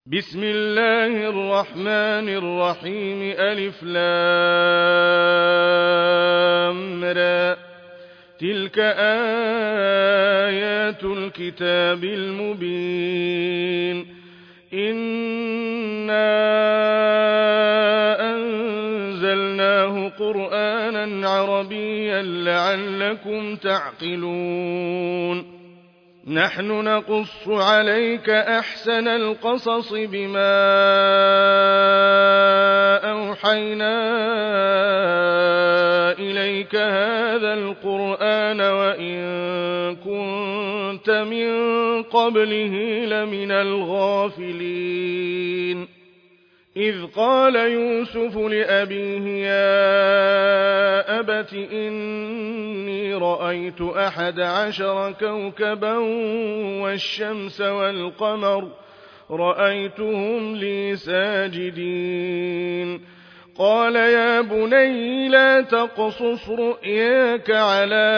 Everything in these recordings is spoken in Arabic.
بسم الله الرحمن الرحيم ألف لام را تلك آيات الكتاب المبين إنا أنزلناه قرآنا عربيا لعلكم تعقلون نحن نقص عليك أحسن القصص بما أوحينا إليك هذا القرآن وإن كنت من قبله لمن الغافلين إذ قال يوسف لأبيه يا أبت إني رأيت 11 كوكبا والشمس والقمر رأيتهم لي ساجدين قال يا بني لا تقصص رؤياك على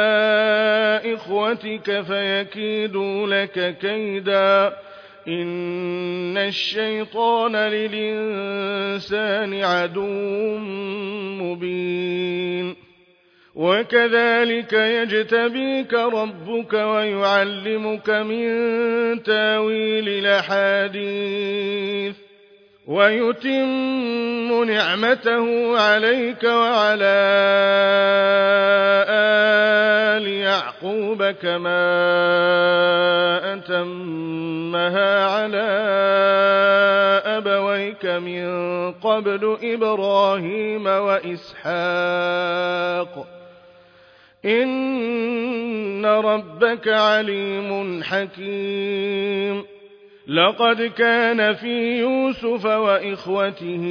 إخوتك فيكيدوا لك كيدا إن الشيطان للإنسان عدو مبين وكذلك يجتبيك ربك ويعلمك من تاويل الأحاديث ويتم نعمته عليك وعلى آل يعقوب كما أتمها على أبويك من قبل إبراهيم وإسحاق إن ربك عليم حكيم لقد كان في يوسف وإخوته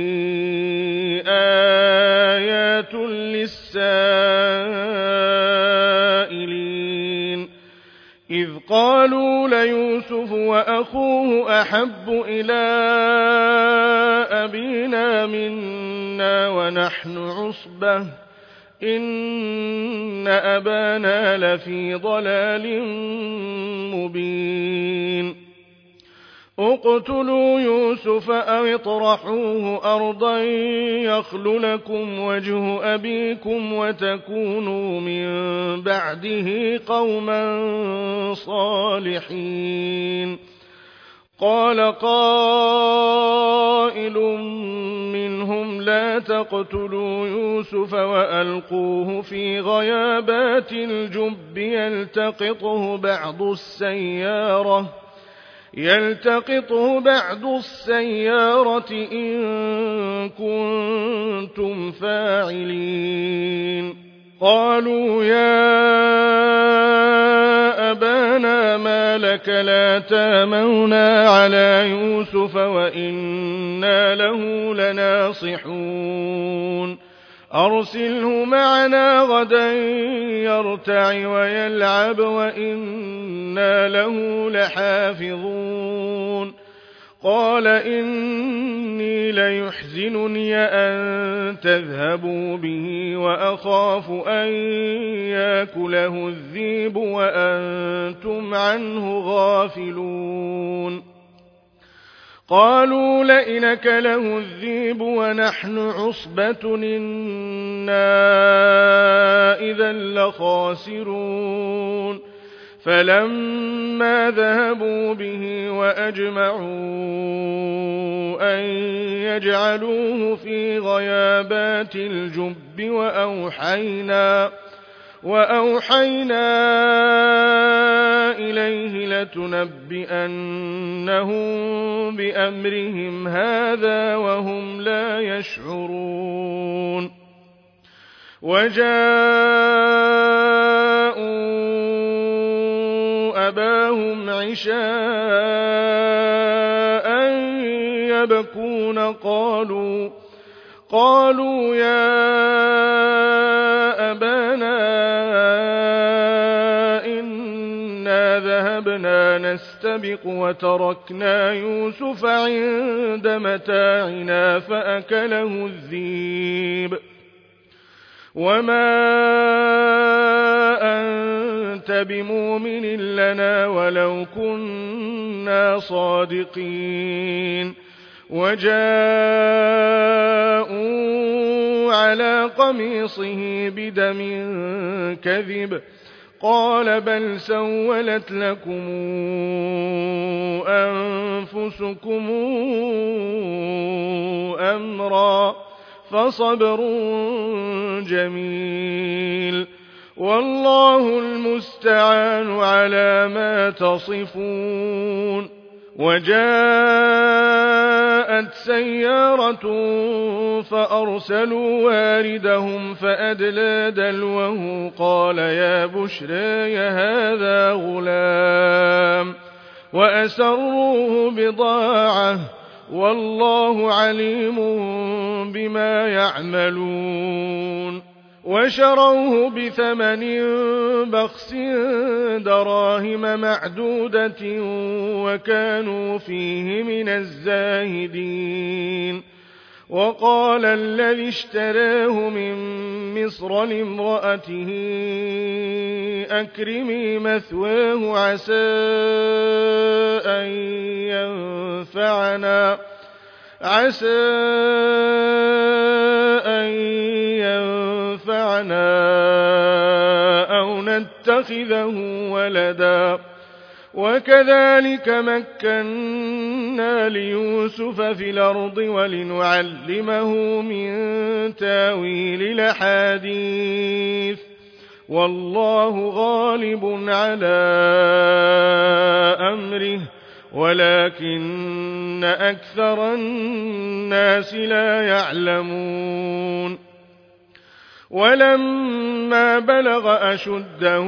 آيات للسائلين إذ قالوا ليوسف وأخوه أحب إلى أبينا منا ونحن عصبة إن أبانا لفي ضلال مبين اقتلوا يوسف أو اطرحوه أرضا يخل لكم وجه أبيكم وتكونوا من بعده قوما صالحين قال قائل منهم لا تقتلوا يوسف وألقوه في غيابات الجب يلتقطه بعض السيارة إن كنتم فاعلين قالوا يا أبانا ما لك لا تامنا على يوسف وإنا له لناصحون أرسله معنا غدا يرتع ويلعب وإنا له لحافظون قال إني ليحزنني أن تذهبوا به وأخاف أن يأكله الذئب وأنتم عنه غافلون قالوا لئن أكله الذئب ونحن عصبة إنا إذا لخاسرون فلما ذهبوا به وأجمعوا أن يجعلوه في غيابات الجب وأوحينا إليه لتنبئنهم بأمرهم هذا وهم لا يشعرون وجاءوا أباهم عشاء يبكون قالوا يا أبانا إنا ذهبنا نستبق وتركنا يوسف عند متاعنا فأكله الذئب وما أنت بمؤمن لنا ولو كنا صادقين. وجاءوا على قميصه بدم كذب قال بل سولت لكم أنفسكم أمرا فصبر جميل والله المستعان على ما تصفون. وجاءت سيارة فأرسلوا واردهم فأدلى دلوه قال يا بشرى هذا غلام وأسروه بضاعة والله عليم بما يعملون. وشروه بثمن بخس دراهم معدودة وكانوا فيه من الزاهدين. وقال الذي اشتراه من مصر لامرأته أكرمي مثواه عسى أن ينفعنا أو نتخذه ولدا. وكذلك مكنا ليوسف في الأرض ولنعلمه من تاويل الأحاديث والله غالب على أمره ولكن أكثر الناس لا يعلمون. ولما بلغ أشده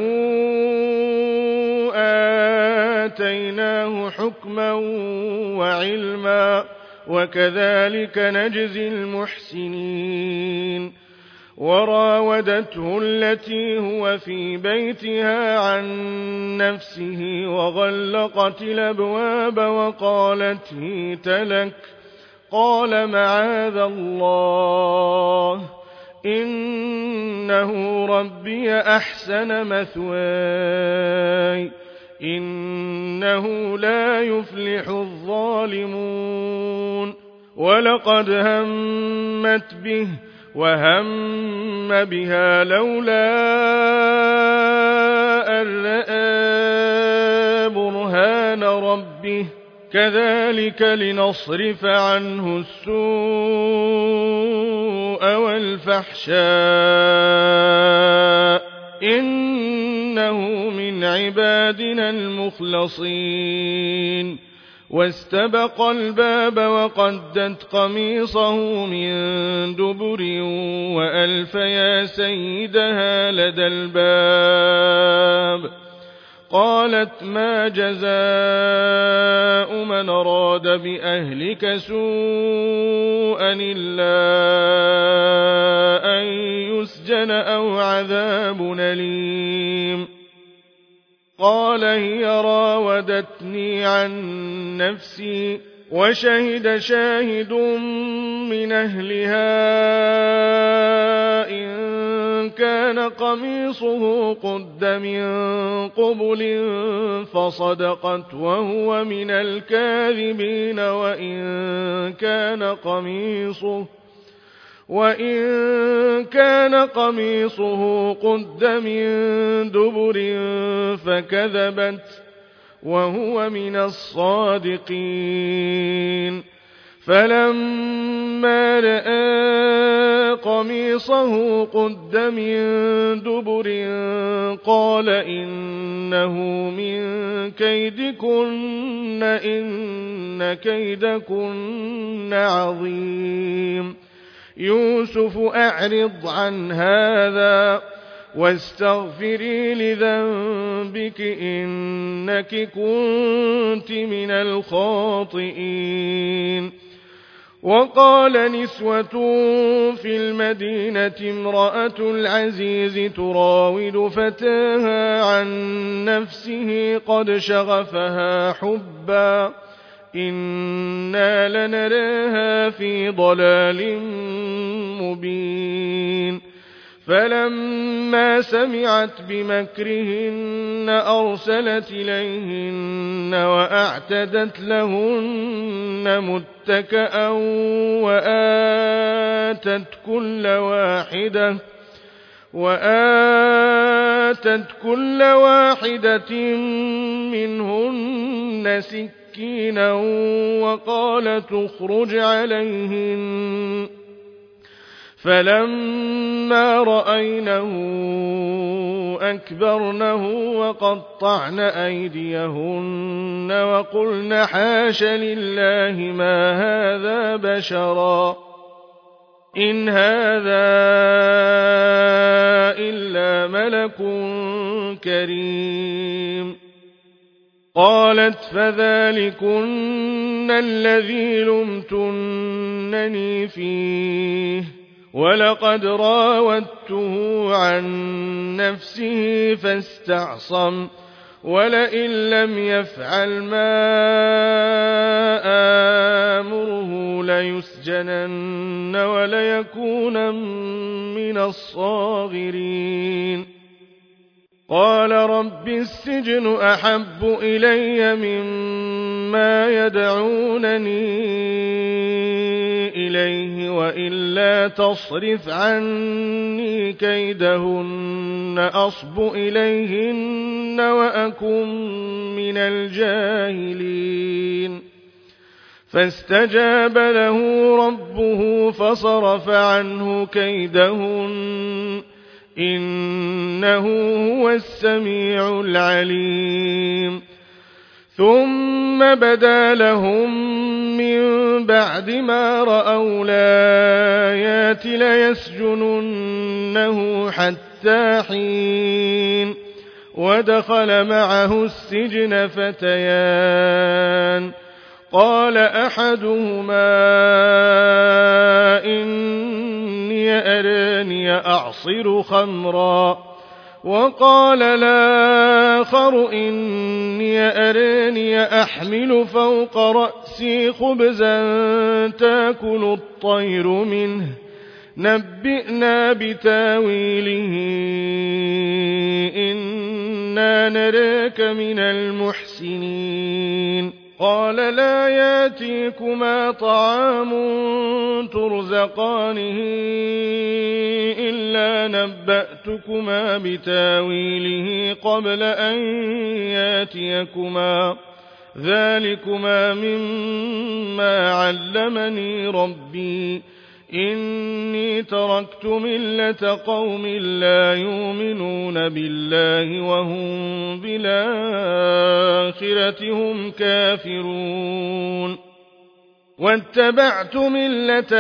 آتيناه حكما وعلما وكذلك نجزي المحسنين. وراودته التي هو في بيتها عن نفسه وغلقت الأبواب وقالت هيت لك قال معاذ الله إنه ربي أحسن مثواي إنه لا يفلح الظالمون. ولقد همت به وهم بها لولا أن رأى برهان ربه كذلك لنصرف عنه السوء والفحشاء إنه من عبادنا المخلصين. واستبق الباب وقدت قميصه من دبر وألف يا سيدها لدى الباب قالت ما جزاء من أراد بأهلك سوءا إلا أن يسجن أو عذاب أليم. قال هي راودتني عن نفسي وشهد شاهد من أهلها إن كان قميصه قد من قبل فصدقت وهو من الكاذبين وإن كان قميصه قد من دبر فكذبت وهو من الصادقين. فلما رأى قميصه قد من دبر قال إنه من كيدكن إن كيدكن عظيم. يوسف أعرض عن هذا واستغفري لذنبك إنك كنت من الخاطئين. وقال نسوة في المدينة امرأة العزيز تراود فتاها عن نفسه قد شغفها حبا إنا لنراها في ضلال مبين. فلما سمعت بمكرهن أرسلت إليهن وأعتدت لهن متكأ وآتت كل واحدة منهن سكينا وقالت اخرج عليهن فلما رأينه أكبرنه وقطعن أيديهن وقلن حاش لله ما هذا بشرا إن هذا إلا ملك كريم قالت فذلكن الذي لمتنني فيه ولقد راودته عن نفسه فاستعصم ولئن لم يفعل ما آمره ليسجنن وليكونن من الصاغرين قال رب السجن أحب إلي مما يدعونني إليه وإلا تصرف عني كيدهن أصب إليهن وأكن من الجاهلين فاستجاب له ربه فصرف عنه كيدهن إنه هو السميع العليم ثم بدا لهم من بعد ما رأوا الآيات ليسجننه حتى حين ودخل معه السجن فتيان قال أحدهما إني أراني أعصر خمرا وقال الآخر إني أراني أحمل فوق رأسي خبزا تأكل الطير منه نبئنا بتاويله إنا نراك من المحسنين قال لا ياتيكما طعام ترزقانه إلا نبأتكما بتاويله قبل أن ياتيكما ذلكما مما علمني ربي إني تركت ملة قوم لا يؤمنون بالله وهم بالآخرة هم كافرون واتبعت ملة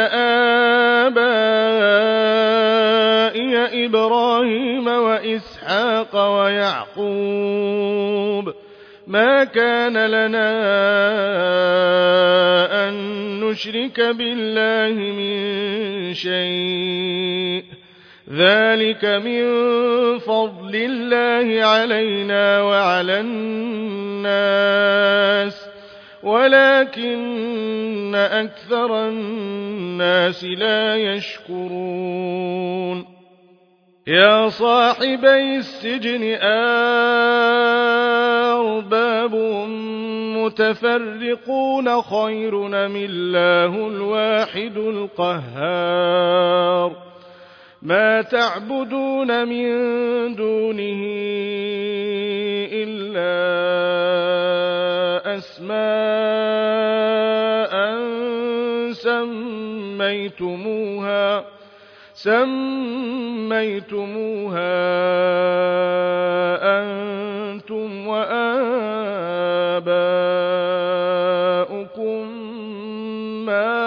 آبائي إبراهيم وإسحاق ويعقوب ما كان لنا أن نشرك بالله من شيء ذلك من فضل الله علينا وعلى الناس ولكن أكثر الناس لا يشكرون يا صاحبي السجن أرباب متفرقون خير أم الله الواحد القهار ما تعبدون من دونه إلا أسماء سميتموها أنتم وآباؤكم ما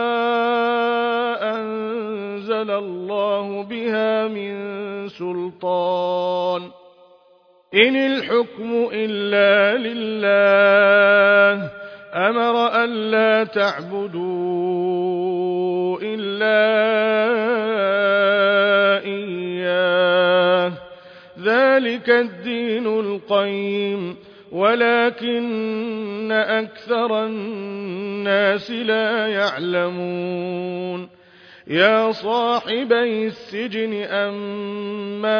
أنزل الله بها من سلطان إن الحكم إلا لله أمر ألا تعبدوا إلا إياه ذلك الدين القيم ولكن أكثر الناس لا يعلمون يا صاحبي السجن أما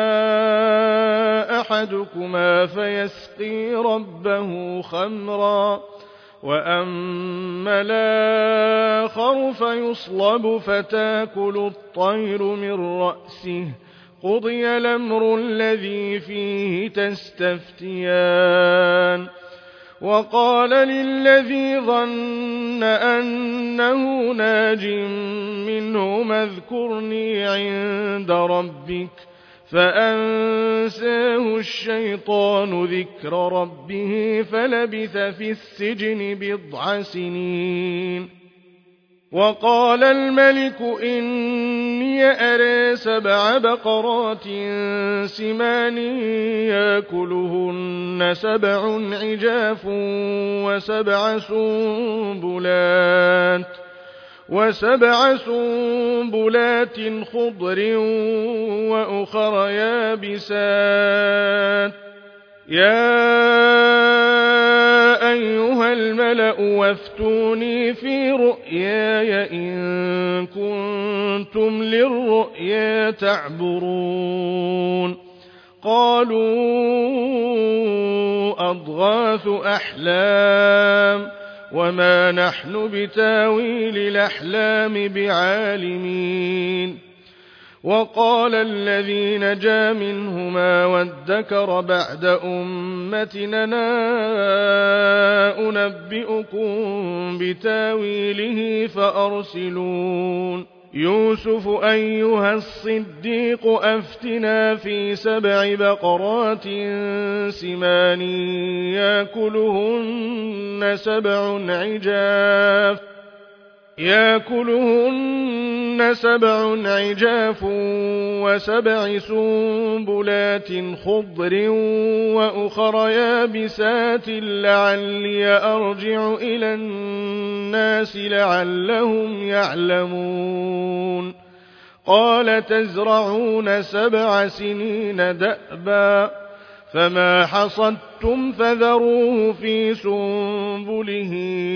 أحدكما فيسقي ربه خمرا وأما الآخر فيصلب فتاكل الطير من رأسه قضي الأمر الذي فيه تستفتيان وقال للذي ظن أنه ناج منهما اذكرني عند ربك فأنساه الشيطان ذكر ربه فلبث في السجن بضع سنين وقال الملك إني أرى 7 بقرات سمان يأكلهن 7 عجاف و7 سنبلات خضر وأخر يابسات يا أيها الملأ وافتوني في رؤياي إن كنتم للرؤيا تعبرون قالوا أضغاث أحلام وما نحن بتاويل الأحلام بعالمين وقال الذي نجا منهما وادكر بعد أمتنا أنبئكم بتاويله فأرسلون يوسف أيها الصديق أفتنا في 7 بقرات سمان يأكلهن 7 عجاف و7 سنبلات خضر وأخر يابسات لعلي أرجع إلى الناس لعلهم يعلمون قال تزرعون 7 سنين دأبا فما حصدتم فذروه في سنبله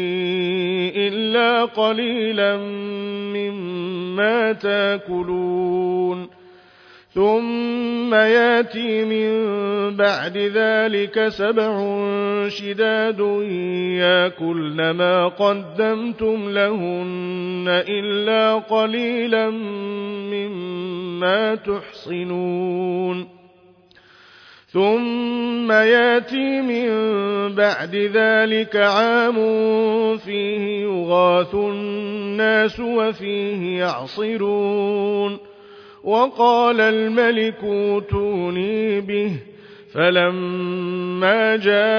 إلا قليلا مما تاكلون ثم ياتي من بعد ذلك 7 شداد يأكلن ما قدمتم لهن إلا قليلا مما تحصنون ثم ياتي من بعد ذلك عام فيه يغاث الناس وفيه يعصرون وقال الملك اوتوني به فلما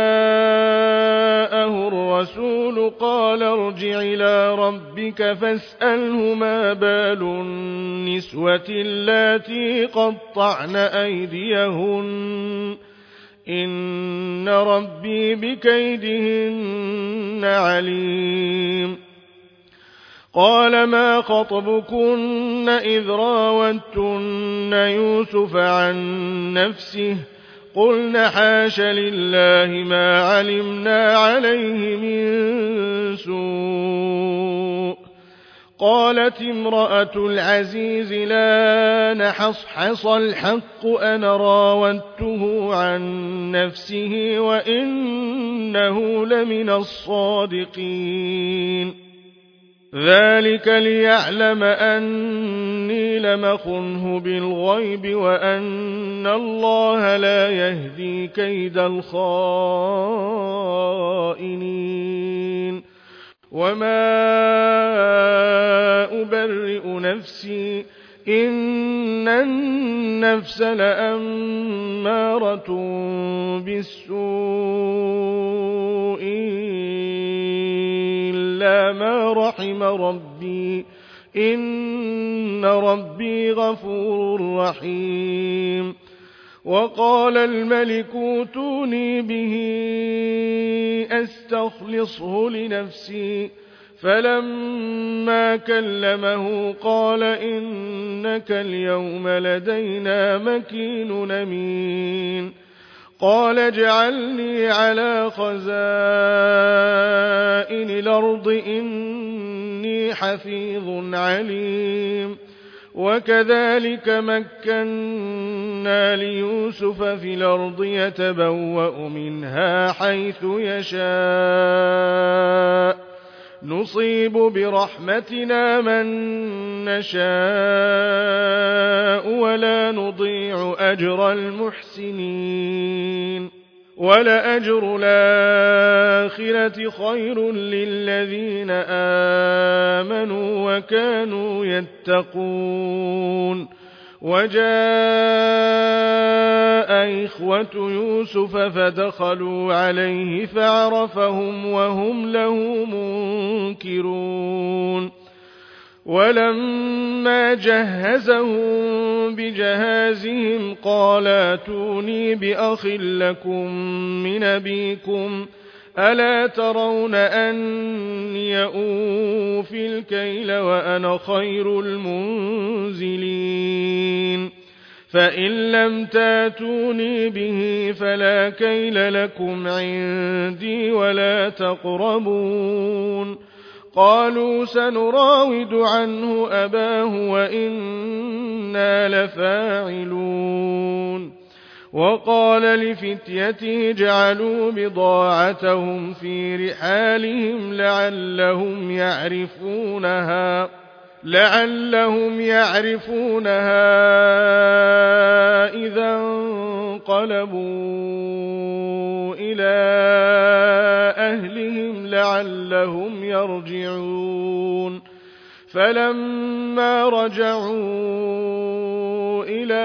جاءه الرسول قال ارجع إلى ربك فاسأله ما بال النسوة اللاتي قطعن أيديهن إن ربي بكيدهن عليم قال ما خطبكن إذ راوتن يوسف عن نفسه قلنا حاش لله ما علمنا عليه من سوء قالت امرأة العزيز لا نحصحص الحق أنا راودته عن نفسه وإنه لمن الصادقين ذلك ليعلم أني لم أخنه بالغيب وأن الله لا يهدي كيد الخائنين وما أبرئ نفسي إن النفس لأمارة بالسوء إلا ما رحم ربي إن ربي غفور رحيم وقال الملك اوتوني به أستخلصه لنفسي فلما كلمه قال إنك اليوم لدينا مكين أمين قال اجعلني على خزائن الأرض إني حفيظ عليم وكذلك مكنا ليوسف في الأرض يتبوأ منها حيث يشاء نصيب برحمتنا من نشاء ولا نضيع أجر المحسنين ولأجر الآخرة خير للذين آمنوا وكانوا يتقون وجاء إخوة يوسف فدخلوا عليه فعرفهم وهم له منكرون ولما جهزهم بجهازهم قال ائتوني بأخ لكم من أبيكم ألا ترون أني أوفي الكيل وأنا خير المنزلين فإن لم تاتوني به فلا كيل لكم عندي ولا تقربون قالوا سنراود عنه أباه وإنا لفاعلون وقال لفتيته اجعلوا بضاعتهم في رحالهم لعلهم يعرفونها إذا انقلبوا إلى أهلهم لعلهم يرجعون فلما رجعوا إلى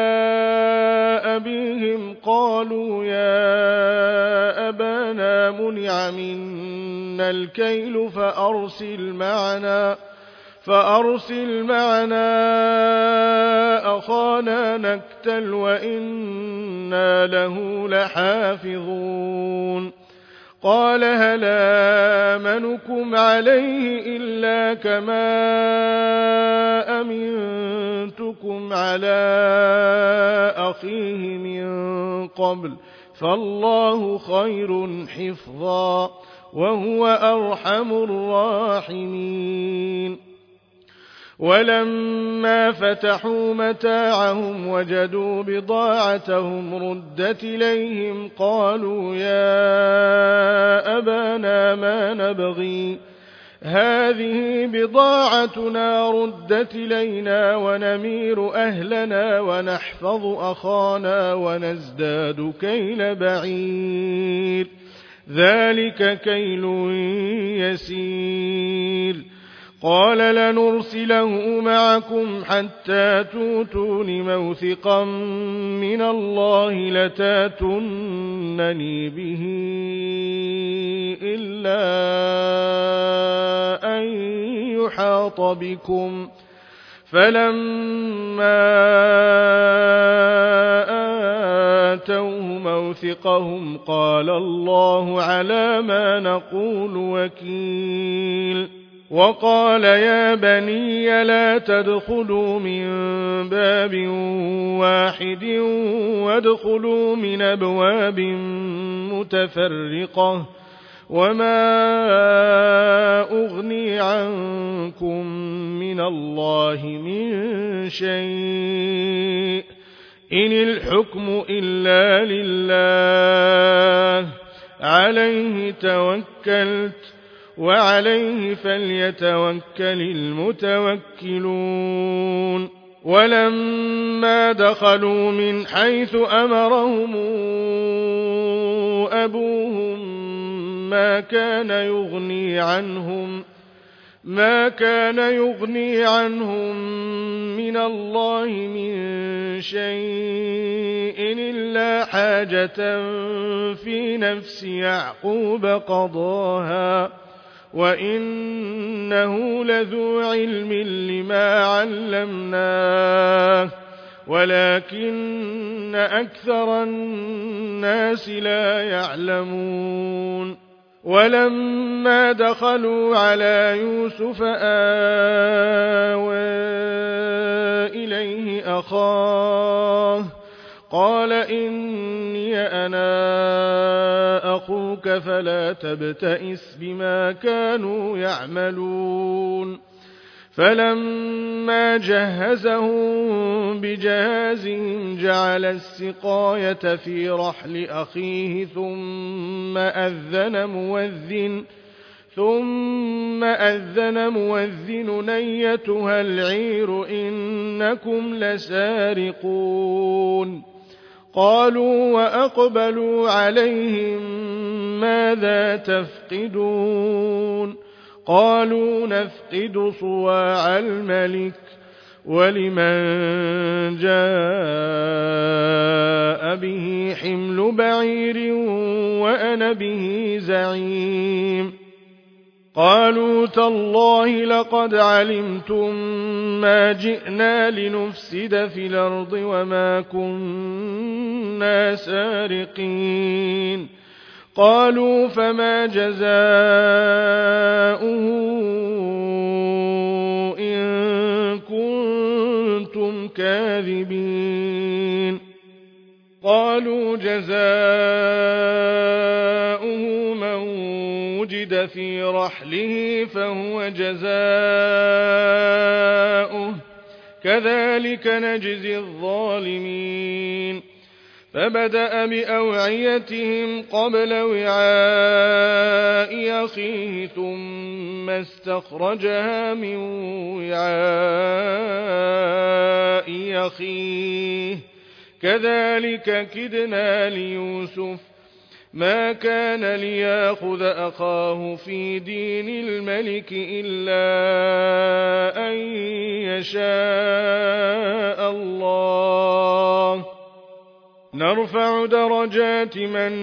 أبيهم قالوا يا أبانا منع منا الكيل فأرسل معنا أخانا نكتل وإنا له لحافظون قال هل آمنكم عليه إلا كما أمنتكم على أخيه من قبل فالله خير حفظا وهو أرحم الراحمين ولما فتحوا متاعهم وجدوا بضاعتهم ردت إليهم قالوا يا أبانا ما نبغي هذه بضاعتنا ردت إلينا ونمير أهلنا ونحفظ أخانا ونزداد كيل بعير ذلك كيل يسير قال لنرسله معكم حتى توتون موثقا من الله لتاتونني به إلا أن يحاط بكم فلما آتوه موثقهم قال الله على ما نقول وكيل وقال يا بني لا تدخلوا من باب واحد وادخلوا من أبواب متفرقة وما أغني عنكم من الله من شيء إن الحكم إلا لله عليه توكلت وعليه فليتوكل المتوكلون ولما دخلوا من حيث أمرهم أبوهم ما كان يغني عنهم من الله من شيء إلا حاجة في نفس يعقوب قضاها وإنه لذو علم لما علمناه ولكن أكثر الناس لا يعلمون ولما دخلوا على يوسف آوى إليه أخاه قال إني أنا أخوك فلا تبتئس بما كانوا يعملون فلما جهزهم بجهازهم جعل السقاية في رحل أخيه ثم أذن مؤذن أيتها العير إنكم لسارقون قالوا وأقبلوا عليهم ماذا تفقدون قالوا نفقد صواع الملك ولمن جاء به حمل بعير وأنا به زعيم قالوا تالله لقد علمتم ما جئنا لنفسد في الأرض وما كنا سارقين قالوا فما جزاؤه إن كنتم كاذبين قالوا جزاؤه من وجد في رحله فهو جزاؤه كذلك نجزي الظالمين فبدأ بأوعيتهم قبل وعاء أخيه ثم استخرجها من وعاء أخيه كذلك كدنا ليوسف ما كان ليأخذ أخاه في دين الملك إلا أن يشاء الله نرفع درجات من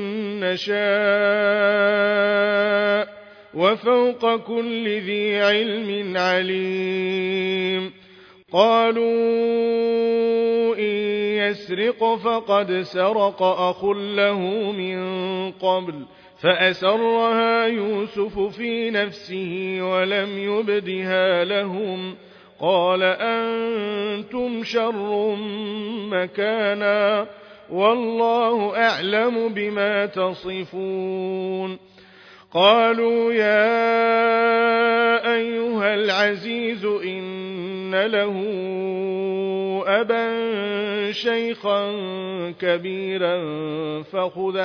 نشاء وفوق كل ذي علم عليم قالوا إن يسرق فقد سرق أخ له من قبل فأسرها يوسف في نفسه ولم يبدها لهم قال أنتم شر مكانا والله أعلم بما تصفون قالوا يا أيها العزيز إن له أبا شيخا كبيرا فخذ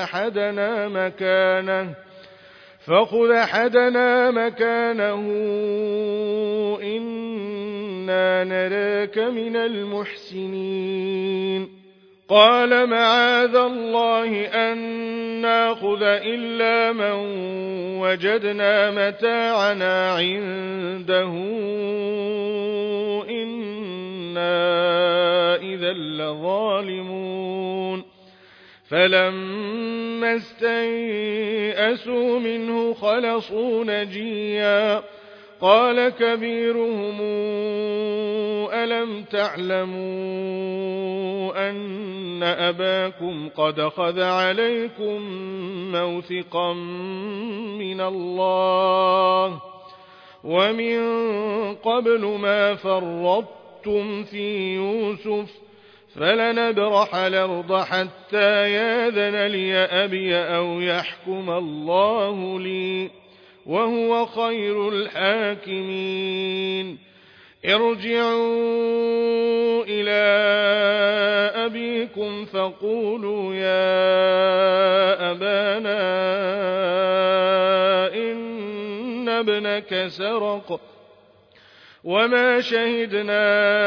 أحدنا مكانه إنا نراك من المحسنين قال معاذ الله أن ناخذ إلا من وجدنا متاعنا عنده إنا إذا لظالمون فلما استيئسوا منه خلصوا نجيا قال كبيرهم ألم تعلموا أن أباكم قد أخذ عليكم موثقا من الله ومن قبل ما فرطتم في يوسف فلنبرح الأرض حتى يأذن لي أبي أو يحكم الله لي وهو خير الحاكمين ارجعوا إلى أبيكم فقولوا يا أبانا إن ابنك سرق وما شهدنا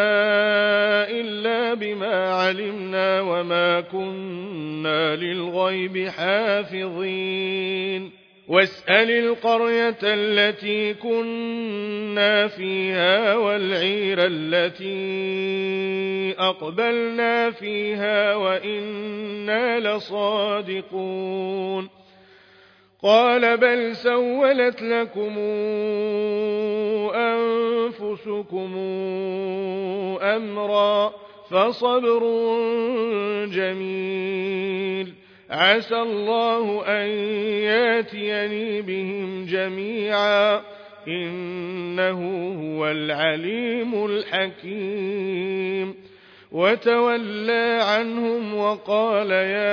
إلا بما علمنا وما كنا للغيب حافظين واسأل القرية التي كنا فيها والعير التي أقبلنا فيها وإنا لصادقون قال بل سولت لكم أنفسكم أمرا فصبر جميل عسى الله أن ياتيني بهم جميعا إنه هو العليم الحكيم وتولى عنهم وقال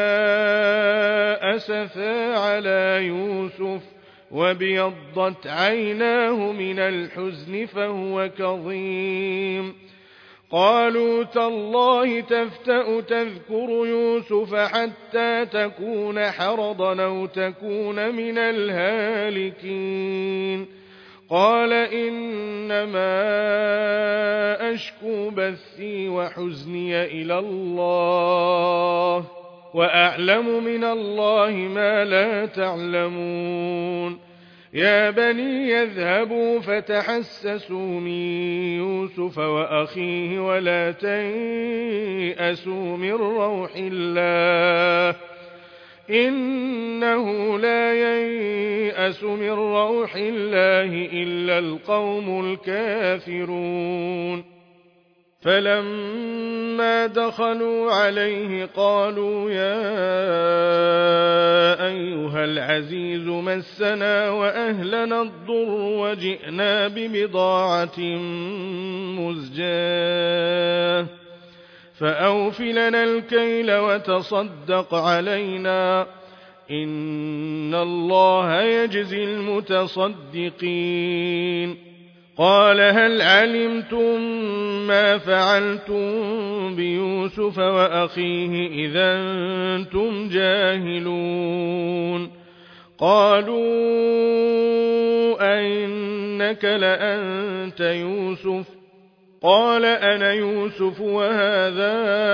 يا أسفا على يوسف وابيضت عيناه من الحزن فهو كظيم. قالوا تالله تفتأ تذكر يوسف حتى تكون حرضا أو تكون من الهالكين. قال إنما أشكو بثي وحزني إلى الله وأعلم من الله ما لا تعلمون. يا بني يذهبوا فتحسسوا من يوسف وأخيه ولا تيأسوا من روح الله إنه لا ييأس من روح الله إلا القوم الكافرون. فلما دخلوا عليه قالوا يا أيها العزيز مسنا وأهلنا الضر وجئنا ببضاعة مزجاة فأوف لنا الكيل وتصدق علينا إن الله يجزي المتصدقين. قال هل علمتم ما فعلتم بيوسف وأخيه إذا أنتم جاهلون. قالوا أئنك لأنت يوسف قال أنا يوسف وهذا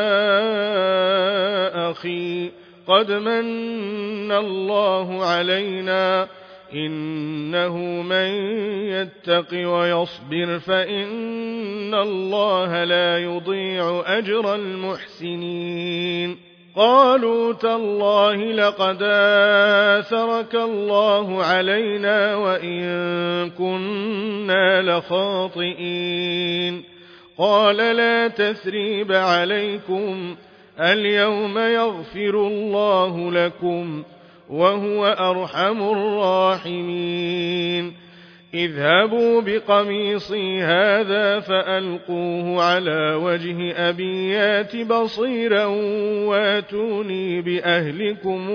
أخي قد من الله علينا إنه من يتق ويصبر فإن الله لا يضيع أجر المحسنين. قالوا تالله لقد آثرك الله علينا وإن كنا لخاطئين. قال لا تثريب عليكم اليوم يغفر الله لكم وهو أرحم الراحمين. اذهبوا بقميصي هذا فألقوه على وجه أبي يات بصيرا واتوني بأهلكم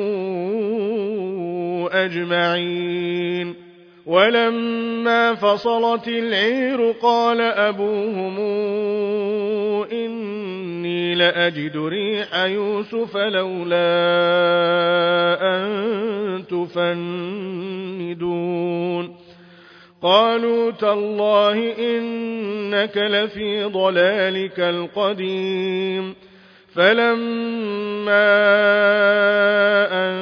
أجمعين. ولما فصلت العير قال أبوهم إني لأجد ريح يوسف لولا أن تفندون. قالوا تالله إنك لفي ضلالك القديم. فلما أن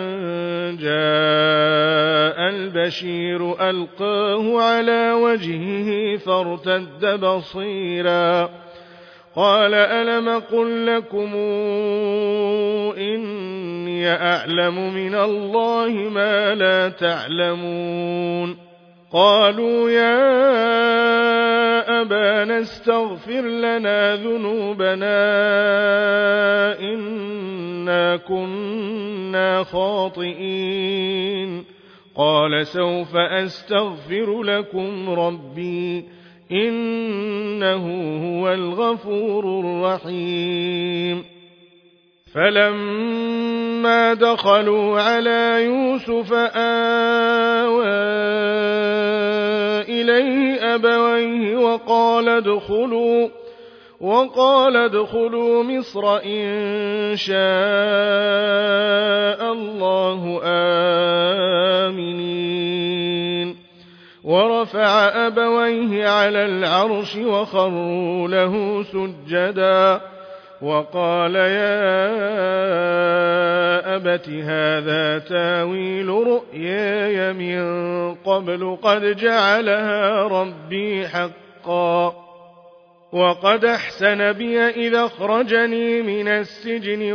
جاء البشير ألقاه على وجهه فارتد بصيرا قال ألم قل لكم إني أعلم من الله ما لا تعلمون. قالوا يا أبانا استغفر لنا ذنوبنا إنا كنا خاطئين. قال سوف أستغفر لكم ربي إنه هو الغفور الرحيم. فلما دخلوا على يوسف آوى إليه أبويه وقال ادخلوا مصر إن شاء الله آمنين. ورفع أبويه على العرش وخروا له سجدا وقال يا أبت هذا تاويل رؤياي من قبل قد جعلها ربي حقا وقد أحسن بي إذا أخرجني من السجن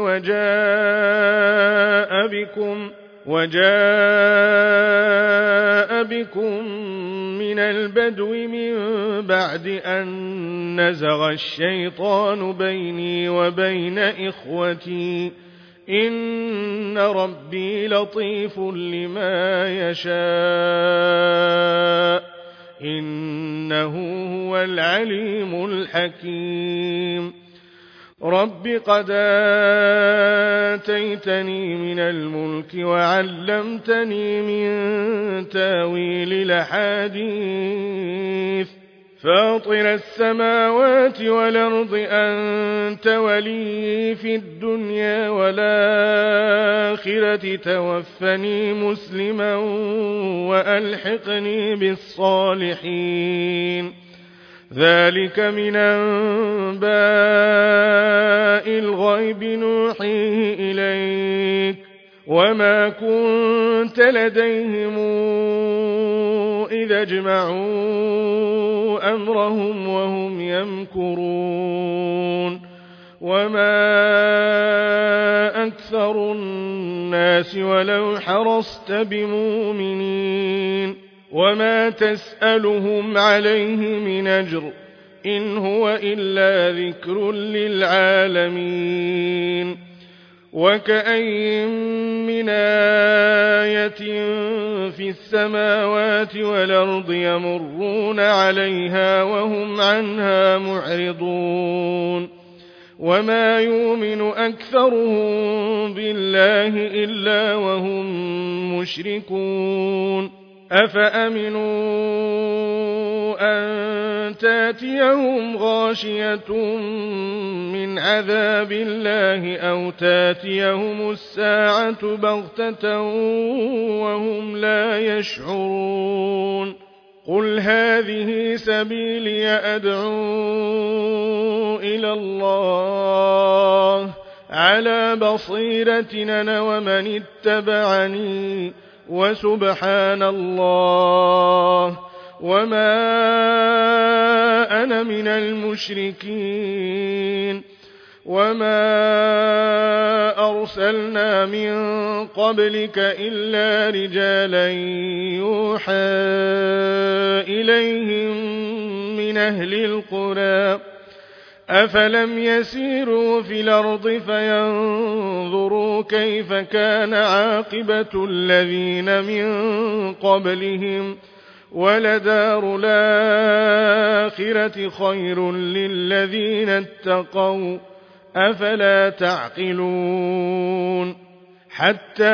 وجاء بكم من البدو من بعد أن نزغ الشيطان بيني وبين إخوتي إن ربي لطيف لما يشاء إنه هو العليم الحكيم. رب قد آتيتني من الملك وعلمتني من تاويل الأحاديث فاطر السماوات والأرض أنت ولي في الدنيا والآخرة توفني مسلما وألحقني بالصالحين ذلك من أنباء الغيب نوحيه إليك وما كنت لديهم إذا اجمعوا أمرهم وهم يمكرون وما أكثر الناس ولو حرصت بمؤمنين وما تسألهم عليه من أجر إن هو إلا ذكر للعالمين وكأين من آية في السماوات والأرض يمرون عليها وهم عنها معرضون وما يؤمن أكثرهم بالله إلا وهم مشركون أفأمنوا أن تاتيهم غاشية من عذاب الله أو تاتيهم الساعة بغتة وهم لا يشعرون قل هذه سبيلي أدعو إلى الله على بصيرة أنا ومن اتبعني وسبحان الله وما أنا من المشركين وما أرسلنا من قبلك إلا رجالا يوحى إليهم من أهل القرى أفلم يسيروا في الأرض فينظروا كيف كان عاقبة الذين من قبلهم ولدار الآخرة خير للذين اتقوا أفلا تعقلون حتى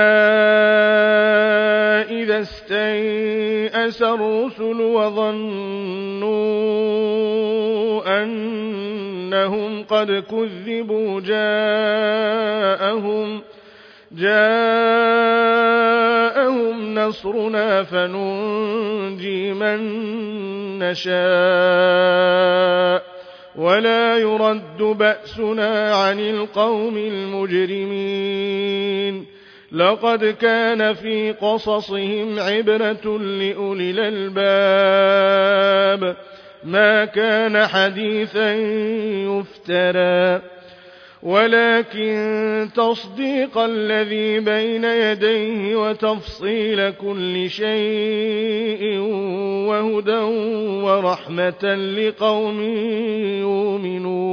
إذا استيأس الرسل وظنوا أنهم قد كذبوا جاءهم نصرنا فننجي من نشاء ولا يرد بأسنا عن القوم المجرمين لقد كان في قصصهم عبرة لأولي الألباب ما كان حديثا يفترى ولكن تصديق الذي بين يديه وتفصيل كل شيء وهدى ورحمة لقوم يؤمنون